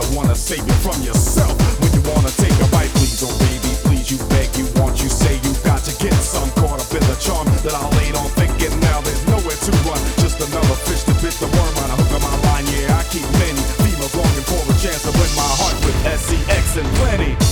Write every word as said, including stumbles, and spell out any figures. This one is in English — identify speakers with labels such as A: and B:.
A: wanna save it from yourself. When you wanna take a bite, please, oh baby, please, you beg, you want, you say you got to get some. Caught up in the charm that I laid on, thinking now there's nowhere to run. Just another fish to bit the worm on a hook of my line. Yeah, I keep many females longing for a chance to win my heart with S E X and plenty.